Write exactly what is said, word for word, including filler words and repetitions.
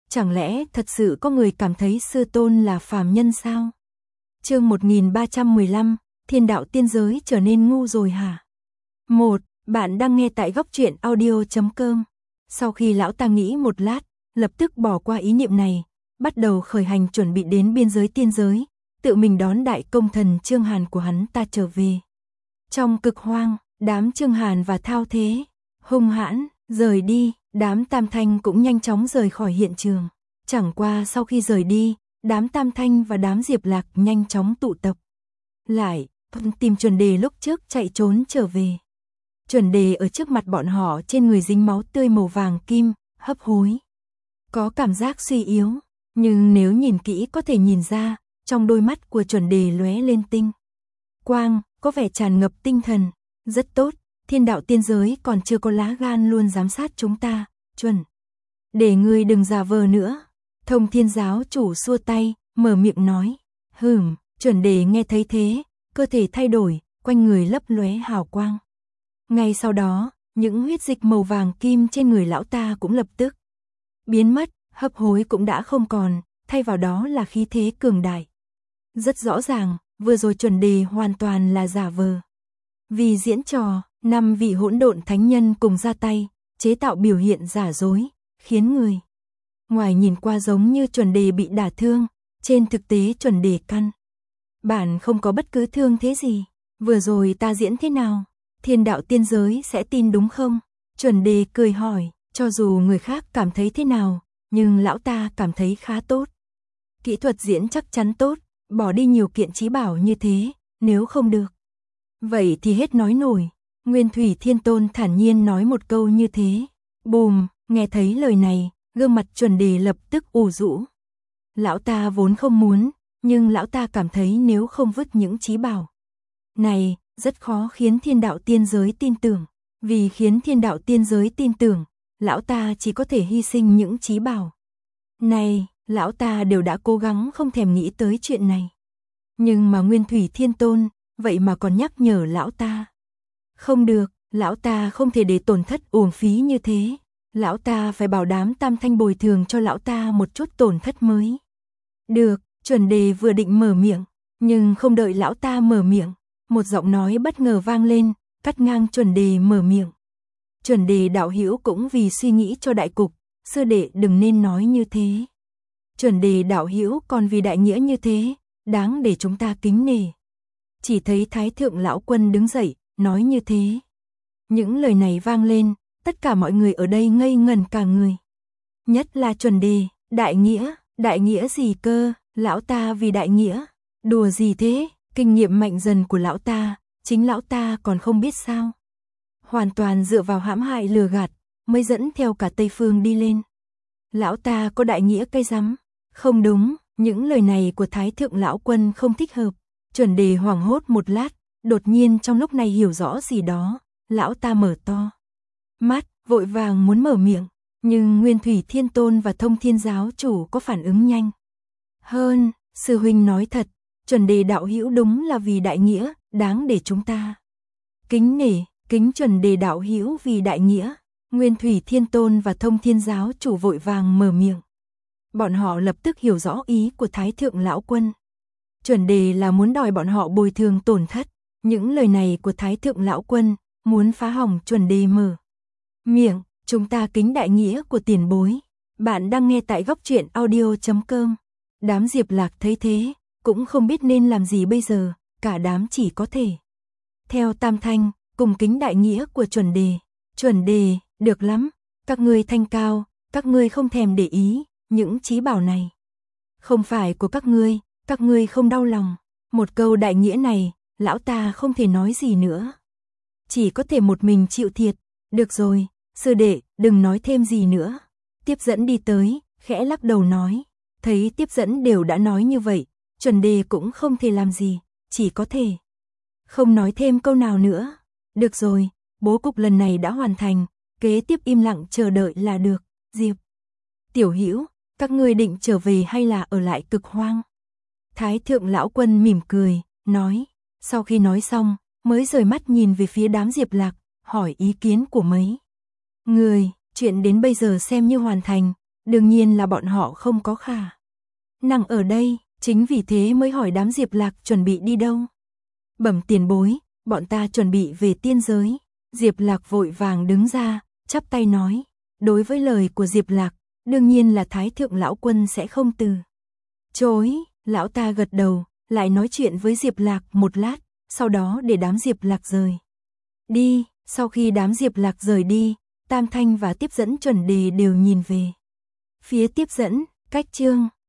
Chẳng lẽ thật sự có người cảm thấy sư tôn là phàm nhân sao? Chương một nghìn ba trăm mười lăm, thiên đạo tiên giới trở nên ngu rồi hả? một. Bạn đang nghe tại góc truyện audio chấm com. Sau khi lão ta nghĩ một lát, lập tức bỏ qua ý niệm này, bắt đầu khởi hành chuẩn bị đến biên giới tiên giới, tự mình đón đại công thần Chương Hàn của hắn ta trở về. Trong cực hoang, đám Chương Hàn và Thao Thế, hung hãn, rời đi, đám Tam Thanh cũng nhanh chóng rời khỏi hiện trường. Chẳng qua sau khi rời đi, đám Tam Thanh và đám Diệp Lạc nhanh chóng tụ tập lại, tìm chuẩn đề lúc trước chạy trốn trở về. Chuẩn đề ở trước mặt bọn họ trên người dính máu tươi màu vàng kim, hấp hối. Có cảm giác suy yếu, nhưng nếu nhìn kỹ có thể nhìn ra, trong đôi mắt của chuẩn đề lóe lên tinh quang, có vẻ tràn ngập tinh thần. Rất tốt, thiên đạo tiên giới còn chưa có lá gan luôn giám sát chúng ta, chuẩn. Để ngươi đừng giả vờ nữa. Thông Thiên giáo chủ xua tay, mở miệng nói. Hừm, chuẩn đề nghe thấy thế, cơ thể thay đổi, quanh người lấp lóe hào quang. Ngay sau đó, những huyết dịch màu vàng kim trên người lão ta cũng lập tức biến mất, hấp hối cũng đã không còn, thay vào đó là khí thế cường đại. Rất rõ ràng, vừa rồi chuẩn đề hoàn toàn là giả vờ. Vì diễn trò, năm vị hỗn độn thánh nhân cùng ra tay, chế tạo biểu hiện giả dối, khiến người ngoài nhìn qua giống như chuẩn đề bị đả thương, trên thực tế chuẩn đề căn bản không có bất cứ thương thế gì. Vừa rồi ta diễn thế nào? Thiên đạo tiên giới sẽ tin đúng không? Chuẩn đề cười hỏi, cho dù người khác cảm thấy thế nào, nhưng lão ta cảm thấy khá tốt. Kỹ thuật diễn chắc chắn tốt, bỏ đi nhiều kiện chí bảo như thế, nếu không được. Vậy thì hết nói nổi. Nguyên Thủy Thiên Tôn thản nhiên nói một câu như thế. Bùm, nghe thấy lời này, gương mặt chuẩn đề lập tức ủ rũ. Lão ta vốn không muốn, nhưng lão ta cảm thấy nếu không vứt những chí bảo này, rất khó khiến thiên đạo tiên giới tin tưởng. Vì khiến thiên đạo tiên giới tin tưởng, lão ta chỉ có thể hy sinh những chí bảo này. Lão ta đều đã cố gắng không thèm nghĩ tới chuyện này. Nhưng mà Nguyên Thủy Thiên Tôn, vậy mà còn nhắc nhở lão ta. Không được, lão ta không thể để tổn thất uổng phí như thế. Lão ta phải bảo đảm Tam Thanh bồi thường cho lão ta một chút tổn thất mới. Được, chuẩn đề vừa định mở miệng, nhưng không đợi lão ta mở miệng, một giọng nói bất ngờ vang lên, cắt ngang chuẩn đề mở miệng. Chuẩn đề đạo hữu cũng vì suy nghĩ cho đại cục, sư đệ đừng nên nói như thế. Chuẩn đề đạo hữu còn vì đại nghĩa như thế, đáng để chúng ta kính nể. Chỉ thấy Thái Thượng Lão Quân đứng dậy, nói như thế. Những lời này vang lên, tất cả mọi người ở đây ngây ngẩn cả người. Nhất là chuẩn đề, đại nghĩa, đại nghĩa gì cơ, lão ta vì đại nghĩa, đùa gì thế, kinh nghiệm mạnh dần của lão ta, chính lão ta còn không biết sao. Hoàn toàn dựa vào hãm hại lừa gạt, mới dẫn theo cả Tây Phương đi lên. Lão ta có đại nghĩa cây rắm, không đúng, những lời này của Thái Thượng Lão Quân không thích hợp. Chuẩn đề hoảng hốt một lát, đột nhiên trong lúc này hiểu rõ gì đó, lão ta mở to mắt, vội vàng muốn mở miệng, nhưng Nguyên Thủy Thiên Tôn và Thông Thiên giáo chủ có phản ứng nhanh hơn. Sư huynh nói thật, chuẩn đề đạo hữu đúng là vì đại nghĩa, đáng để chúng ta kính nể, kính chuẩn đề đạo hữu vì đại nghĩa. Nguyên Thủy Thiên Tôn và Thông Thiên giáo chủ vội vàng mở miệng. Bọn họ lập tức hiểu rõ ý của Thái Thượng Lão Quân. Chuẩn đề là muốn đòi bọn họ bồi thường tổn thất. Những lời này của Thái Thượng Lão Quân muốn phá hỏng chuẩn đề mở miệng. Chúng ta kính đại nghĩa của tiền bối. Bạn đang nghe tại góc truyện audio chấm com. Đám Diệp Lạc thấy thế, cũng không biết nên làm gì bây giờ. Cả đám chỉ có thể theo Tam Thanh, cùng kính đại nghĩa của chuẩn đề. Chuẩn đề, được lắm, các ngươi thanh cao, các ngươi không thèm để ý, những chí bảo này không phải của các ngươi, các ngươi không đau lòng. Một câu đại nghĩa này, lão ta không thể nói gì nữa. Chỉ có thể một mình chịu thiệt. Được rồi, sư đệ, đừng nói thêm gì nữa. Tiếp dẫn đi tới, khẽ lắc đầu nói. Thấy tiếp dẫn đều đã nói như vậy, chuẩn đề cũng không thể làm gì, chỉ có thể không nói thêm câu nào nữa. Được rồi, bố cục lần này đã hoàn thành, kế tiếp im lặng chờ đợi là được. Diệp tiểu hữu, các ngươi định trở về hay là ở lại cực hoang? Thái Thượng Lão Quân mỉm cười, nói. Sau khi nói xong, mới rời mắt nhìn về phía đám Diệp Lạc, hỏi ý kiến của mấy người. Chuyện đến bây giờ xem như hoàn thành, đương nhiên là bọn họ không có khả năng ở đây, chính vì thế mới hỏi đám Diệp Lạc chuẩn bị đi đâu. Bẩm tiền bối, bọn ta chuẩn bị về tiên giới. Diệp Lạc vội vàng đứng ra, chắp tay nói, đối với lời của Diệp Lạc, đương nhiên là Thái thượng lão quân sẽ không từ chối. Lão ta gật đầu, lại nói chuyện với Diệp Lạc một lát, sau đó để đám Diệp Lạc rời đi. Sau khi đám Diệp Lạc rời đi, Tam Thanh và tiếp dẫn chuẩn đề đều nhìn về phía tiếp dẫn. Cách chương